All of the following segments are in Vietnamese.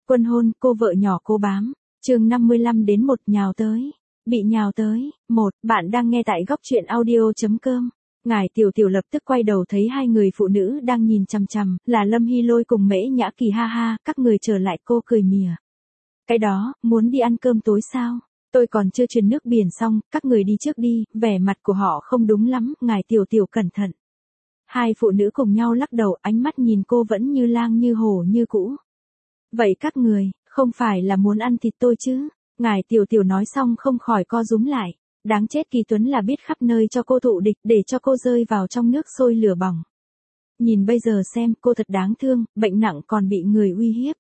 Quân hôn, cô vợ nhỏ cô bám. Chương 55 đến 1 nhào tới. Bị nhào tới. 1, bạn đang nghe tại góc truyện audio.com. Ngài Tiểu Tiểu lập tức quay đầu thấy hai người phụ nữ đang nhìn chằm chằm, là Lâm Hy Lôi cùng Mễ Nhã Kỳ. Ha ha, các người trở lại. Cô cười mỉa. Cái đó, muốn đi ăn cơm tối sao? Tôi còn chưa truyền nước biển xong, các người đi trước đi. Vẻ mặt của họ không đúng lắm, Ngài Tiểu Tiểu cẩn thận. Hai phụ nữ cùng nhau lắc đầu, ánh mắt nhìn cô vẫn như lang như hổ như cũ. Vậy các người, không phải là muốn ăn thịt tôi chứ? Ngài Tiểu Tiểu nói xong không khỏi co rúm lại. Đáng chết, Kỳ Tuấn là biết khắp nơi cho cô thụ địch để cho cô rơi vào trong nước sôi lửa bỏng. Nhìn bây giờ xem, cô thật đáng thương, bệnh nặng còn bị người uy hiếp.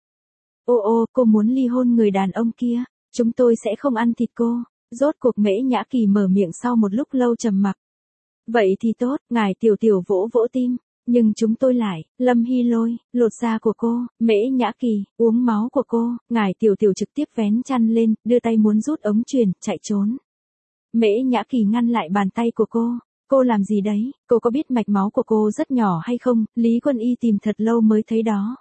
Ô, cô muốn ly hôn người đàn ông kia, chúng tôi sẽ không ăn thịt cô. Rốt cuộc Mễ Nhã Kỳ mở miệng sau một lúc lâu trầm mặc. Vậy thì tốt, Ngài Tiểu Tiểu vỗ vỗ tim. Nhưng chúng tôi lại, Lâm Hy Lôi, lột da của cô, Mễ Nhã Kỳ, uống máu của cô. Ngài Tiểu Tiểu trực tiếp vén chăn lên, đưa tay muốn rút ống truyền, chạy trốn. Mễ Nhã Kỳ ngăn lại bàn tay của cô. Cô làm gì đấy? Cô có biết mạch máu của cô rất nhỏ hay không? Lý Quân Y tìm thật lâu mới thấy đó.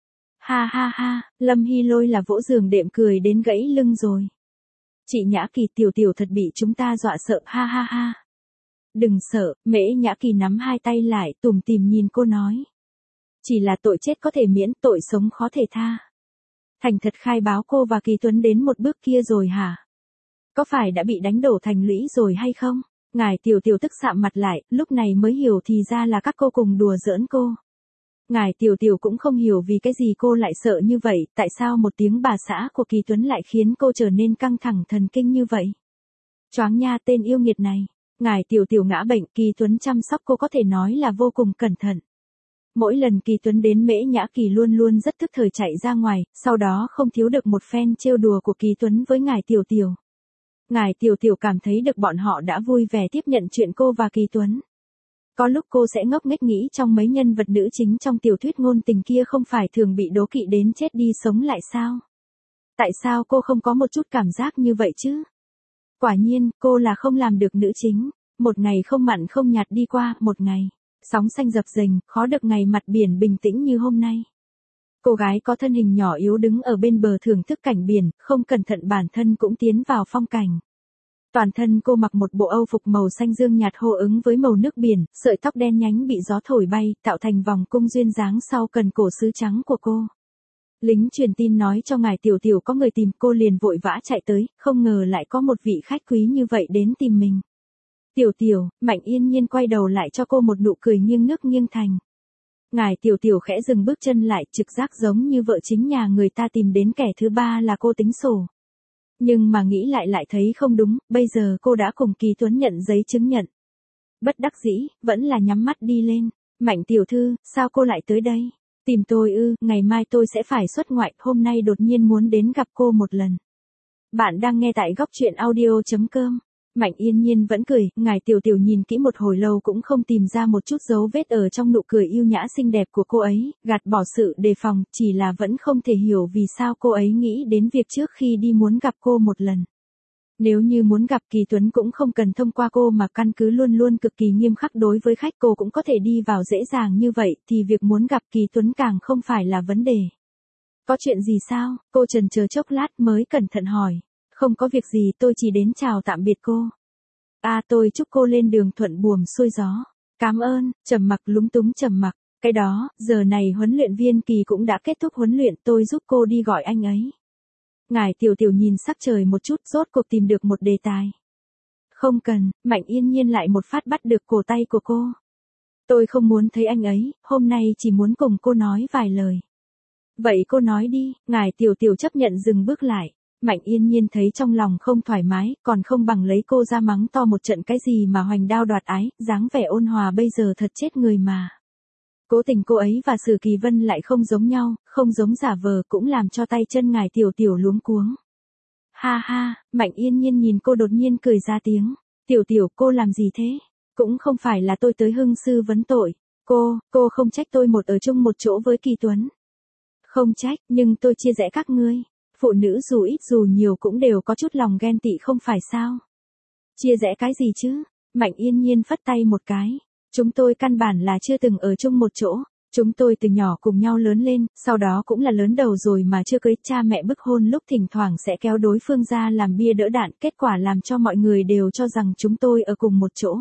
Ha ha ha, Lâm Hy Lôi là vỗ giường đệm cười đến gãy lưng rồi. Chị Nhã Kỳ, Tiểu Tiểu thật bị chúng ta dọa sợ. Ha ha ha. Đừng sợ, Mễ Nhã Kỳ nắm hai tay lại, tủm tỉm nhìn cô nói. Chỉ là tội chết có thể miễn, tội sống khó thể tha. Thành thật khai báo cô và Kỳ Tuấn đến một bước kia rồi hả? Có phải đã bị đánh đổ thành lũy rồi hay không? Ngài Tiểu Tiểu tức sạm mặt lại, lúc này mới hiểu thì ra là các cô cùng đùa giỡn cô. Ngài Tiểu Tiểu cũng không hiểu vì cái gì cô lại sợ như vậy, tại sao một tiếng bà xã của Kỳ Tuấn lại khiến cô trở nên căng thẳng thần kinh như vậy? Choáng nha, tên yêu nghiệt này. Ngài Tiểu Tiểu ngã bệnh, Kỳ Tuấn chăm sóc cô có thể nói là vô cùng cẩn thận. Mỗi lần Kỳ Tuấn đến Mễ Nhã Kỳ luôn luôn rất thức thời chạy ra ngoài, sau đó không thiếu được một phen trêu đùa của Kỳ Tuấn với Ngài Tiểu Tiểu. Ngài Tiểu Tiểu cảm thấy được bọn họ đã vui vẻ tiếp nhận chuyện cô và Kỳ Tuấn. Có lúc cô sẽ ngốc nghếch nghĩ trong mấy nhân vật nữ chính trong tiểu thuyết ngôn tình kia không phải thường bị đố kỵ đến chết đi sống lại sao? Tại sao cô không có một chút cảm giác như vậy chứ? Quả nhiên, cô là không làm được nữ chính. Một ngày không mặn không nhạt đi qua, một ngày. Sóng xanh dập dềnh, khó được ngày mặt biển bình tĩnh như hôm nay. Cô gái có thân hình nhỏ yếu đứng ở bên bờ thưởng thức cảnh biển, không cẩn thận bản thân cũng tiến vào phong cảnh. Toàn thân cô mặc một bộ âu phục màu xanh dương nhạt hô ứng với màu nước biển, sợi tóc đen nhánh bị gió thổi bay, tạo thành vòng cung duyên dáng sau cần cổ sứ trắng của cô. Lính truyền tin nói cho Ngài Tiểu Tiểu có người tìm, cô liền vội vã chạy tới, không ngờ lại có một vị khách quý như vậy đến tìm mình. Tiểu Tiểu, Mạnh Yên Nhiên quay đầu lại cho cô một nụ cười nghiêng nước nghiêng thành. Ngài Tiểu Tiểu khẽ dừng bước chân lại, trực giác giống như vợ chính nhà người ta tìm đến kẻ thứ ba là cô tính sổ. Nhưng mà nghĩ lại thấy không đúng, bây giờ cô đã cùng Kỳ Tuấn nhận giấy chứng nhận. Bất đắc dĩ, vẫn là nhắm mắt đi lên. Mạnh tiểu thư, sao cô lại tới đây? Tìm tôi ư? Ngày mai tôi sẽ phải xuất ngoại, hôm nay đột nhiên muốn đến gặp cô một lần. Bạn đang nghe tại góc truyện audio.com. Mạnh Yên Nhiên vẫn cười, Ngài Tiểu Tiểu nhìn kỹ một hồi lâu cũng không tìm ra một chút dấu vết ở trong nụ cười yêu nhã xinh đẹp của cô ấy, gạt bỏ sự đề phòng, chỉ là vẫn không thể hiểu vì sao cô ấy nghĩ đến việc trước khi đi muốn gặp cô một lần. Nếu như muốn gặp Kỳ Tuấn cũng không cần thông qua cô mà căn cứ luôn luôn cực kỳ nghiêm khắc đối với khách cô cũng có thể đi vào dễ dàng như vậy, thì việc muốn gặp Kỳ Tuấn càng không phải là vấn đề. Có chuyện gì sao? Cô chần chờ chốc lát mới cẩn thận hỏi. Không có việc gì, tôi chỉ đến chào tạm biệt cô. Tôi chúc cô lên đường thuận buồm xuôi gió. Cảm ơn. Trầm mặc lúng túng trầm mặc. Cái đó, giờ này huấn luyện viên Kỳ cũng đã kết thúc huấn luyện, tôi giúp cô đi gọi anh ấy. Ngài Tiểu Tiểu nhìn sắc trời một chút, rốt cuộc tìm được một đề tài. Không cần, Mạnh Yên Nhiên lại một phát bắt được cổ tay của cô. Tôi không muốn thấy anh ấy, hôm nay chỉ muốn cùng cô nói vài lời. Vậy cô nói đi. Ngài Tiểu Tiểu chấp nhận dừng bước lại. Mạnh Yên Nhiên thấy trong lòng không thoải mái, còn không bằng lấy cô ra mắng to một trận cái gì mà hoành đao đoạt ái, dáng vẻ ôn hòa bây giờ thật chết người mà. Cố tình cô ấy và Sử Kỳ Vân lại không giống nhau, không giống giả vờ, cũng làm cho tay chân Ngài Tiểu Tiểu luống cuống. Ha ha, Mạnh Yên Nhiên nhìn cô đột nhiên cười ra tiếng. Tiểu Tiểu, cô làm gì thế? Cũng không phải là tôi tới hưng sư vấn tội. Cô không trách tôi ở chung một chỗ với Kỳ Tuấn. Không trách, nhưng tôi chia rẽ các ngươi. Phụ nữ dù ít dù nhiều cũng đều có chút lòng ghen tị không phải sao? Chia rẽ cái gì chứ? Mạnh Yên Nhiên phất tay một cái. Chúng tôi căn bản là chưa từng ở chung một chỗ. Chúng tôi từ nhỏ cùng nhau lớn lên, sau đó cũng là lớn đầu rồi mà chưa cưới, cha mẹ bức hôn lúc thỉnh thoảng sẽ kéo đối phương ra làm bia đỡ đạn, kết quả làm cho mọi người đều cho rằng chúng tôi ở cùng một chỗ.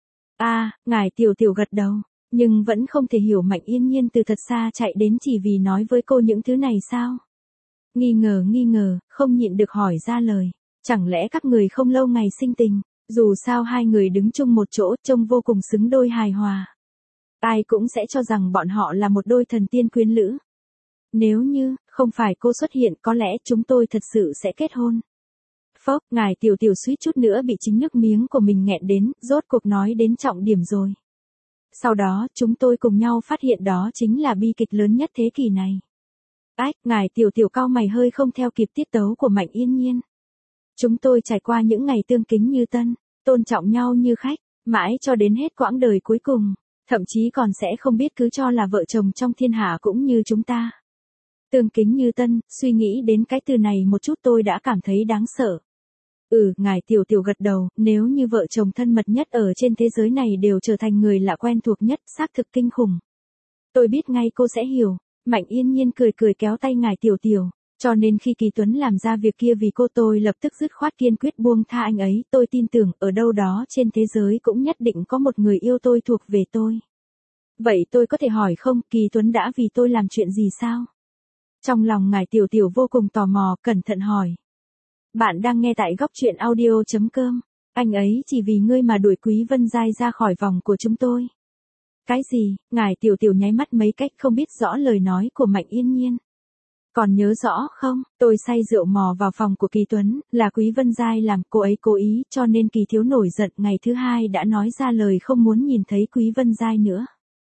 Ngài Tiểu Tiểu gật đầu, nhưng vẫn không thể hiểu Mạnh Yên Nhiên từ thật xa chạy đến chỉ vì nói với cô những thứ này sao? Nghi ngờ, không nhịn được hỏi ra lời, chẳng lẽ các người không lâu ngày sinh tình, dù sao hai người đứng chung một chỗ trông vô cùng xứng đôi hài hòa. Ai cũng sẽ cho rằng bọn họ là một đôi thần tiên quyến lữ. Nếu như, không phải cô xuất hiện có lẽ chúng tôi thật sự sẽ kết hôn. Phốc, ngài Tiểu Tiểu suýt chút nữa bị chính nước miếng của mình nghẹn đến, rốt cuộc nói đến trọng điểm rồi. Sau đó, chúng tôi cùng nhau phát hiện đó chính là bi kịch lớn nhất thế kỷ này. Ngài Tiểu Tiểu cau mày hơi không theo kịp tiết tấu của Mạnh Yên Nhiên. Chúng tôi trải qua những ngày tương kính như tân, tôn trọng nhau như khách, mãi cho đến hết quãng đời cuối cùng. Thậm chí còn sẽ không biết cứ cho là vợ chồng trong thiên hạ cũng như chúng ta. Tương kính như tân, suy nghĩ đến cái từ này một chút tôi đã cảm thấy đáng sợ. Ngài Tiểu Tiểu gật đầu, nếu như vợ chồng thân mật nhất ở trên thế giới này đều trở thành người lạ quen thuộc nhất, xác thực kinh khủng. Tôi biết ngay cô sẽ hiểu. Mạnh Yên Nhiên cười kéo tay ngài Tiểu Tiểu, cho nên khi Kỳ Tuấn làm ra việc kia vì cô tôi lập tức dứt khoát kiên quyết buông tha anh ấy, tôi tin tưởng ở đâu đó trên thế giới cũng nhất định có một người yêu tôi thuộc về tôi. Vậy tôi có thể hỏi không, Kỳ Tuấn đã vì tôi làm chuyện gì sao? Trong lòng ngài Tiểu Tiểu vô cùng tò mò, cẩn thận hỏi. Bạn đang nghe tại góc truyện audio.com, anh ấy chỉ vì ngươi mà đuổi Quý Vân Giai ra khỏi vòng của chúng tôi. Cái gì? Ngài Tiểu Tiểu nháy mắt mấy cách không biết rõ lời nói của Mạnh Yên Nhiên. Còn nhớ rõ không, tôi say rượu mò vào phòng của Kỳ Tuấn, là Quý Vân Giai làm, cô ấy cố ý, cho nên Kỳ thiếu nổi giận, ngày thứ hai đã nói ra lời không muốn nhìn thấy Quý Vân Giai nữa.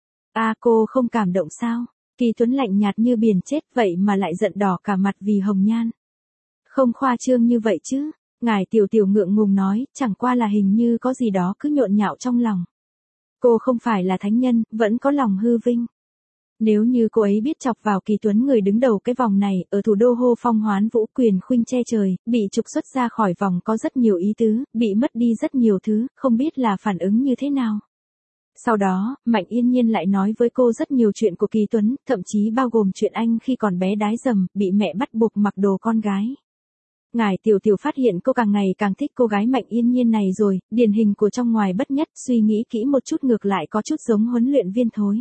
Cô không cảm động sao? Kỳ Tuấn lạnh nhạt như biển chết vậy mà lại giận đỏ cả mặt vì hồng nhan. Không khoa trương như vậy chứ, ngài Tiểu Tiểu ngượng ngùng nói, chẳng qua là hình như có gì đó cứ nhộn nhạo trong lòng. Cô không phải là thánh nhân, vẫn có lòng hư vinh. Nếu như cô ấy biết chọc vào Kỳ Tuấn người đứng đầu cái vòng này, ở thủ đô hô phong hoán vũ quyền khuynh che trời, bị trục xuất ra khỏi vòng có rất nhiều ý tứ, bị mất đi rất nhiều thứ, không biết là phản ứng như thế nào. Sau đó, Mạnh Yên Nhiên lại nói với cô rất nhiều chuyện của Kỳ Tuấn, thậm chí bao gồm chuyện anh khi còn bé đái dầm, bị mẹ bắt buộc mặc đồ con gái. Ngài Tiểu Tiểu phát hiện cô càng ngày càng thích cô gái Mạnh Yên Nhiên này rồi, điển hình của trong ngoài bất nhất, suy nghĩ kỹ một chút ngược lại có chút giống huấn luyện viên thối.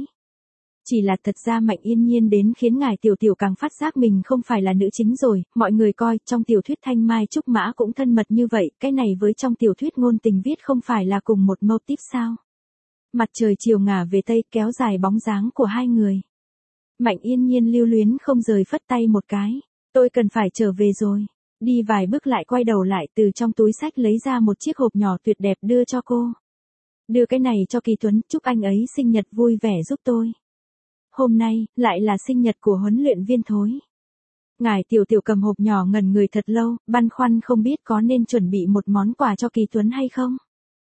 Chỉ là thật ra Mạnh Yên Nhiên đến khiến ngài Tiểu Tiểu càng phát giác mình không phải là nữ chính rồi, mọi người coi trong tiểu thuyết Thanh Mai Trúc Mã cũng thân mật như vậy, cái này với trong tiểu thuyết ngôn tình viết không phải là cùng một mâu típ sao. Mặt trời chiều ngả về tây kéo dài bóng dáng của hai người. Mạnh Yên Nhiên lưu luyến không rời phất tay một cái, tôi cần phải trở về rồi. Đi vài bước lại quay đầu lại từ trong túi xách lấy ra một chiếc hộp nhỏ tuyệt đẹp đưa cho cô. Đưa cái này cho Kỳ Tuấn, chúc anh ấy sinh nhật vui vẻ giúp tôi. Hôm nay, lại là sinh nhật của huấn luyện viên thối. Ngài Tiểu Tiểu cầm hộp nhỏ ngẩn người thật lâu, băn khoăn không biết có nên chuẩn bị một món quà cho Kỳ Tuấn hay không.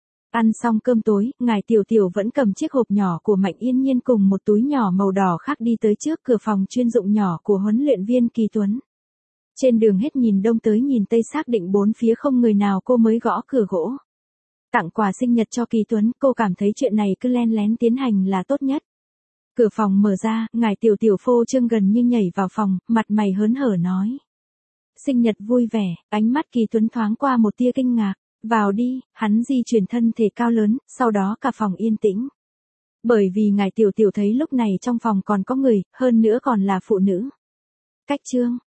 Ăn xong cơm tối, ngài Tiểu Tiểu vẫn cầm chiếc hộp nhỏ của Mạnh Yên Nhiên cùng một túi nhỏ màu đỏ khác đi tới trước cửa phòng chuyên dụng nhỏ của huấn luyện viên Kỳ Tuấn. Trên đường hết nhìn đông tới nhìn tây xác định bốn phía không người nào cô mới gõ cửa gỗ. Tặng quà sinh nhật cho Kỳ Tuấn, cô cảm thấy chuyện này cứ len lén tiến hành là tốt nhất. Cửa phòng mở ra, ngài Tiểu Tiểu phô trương gần như nhảy vào phòng, mặt mày hớn hở nói. Sinh nhật vui vẻ, ánh mắt Kỳ Tuấn thoáng qua một tia kinh ngạc. Vào đi, hắn di chuyển thân thể cao lớn, sau đó cả phòng yên tĩnh. Bởi vì ngài Tiểu Tiểu thấy lúc này trong phòng còn có người, hơn nữa còn là phụ nữ. Cách chương.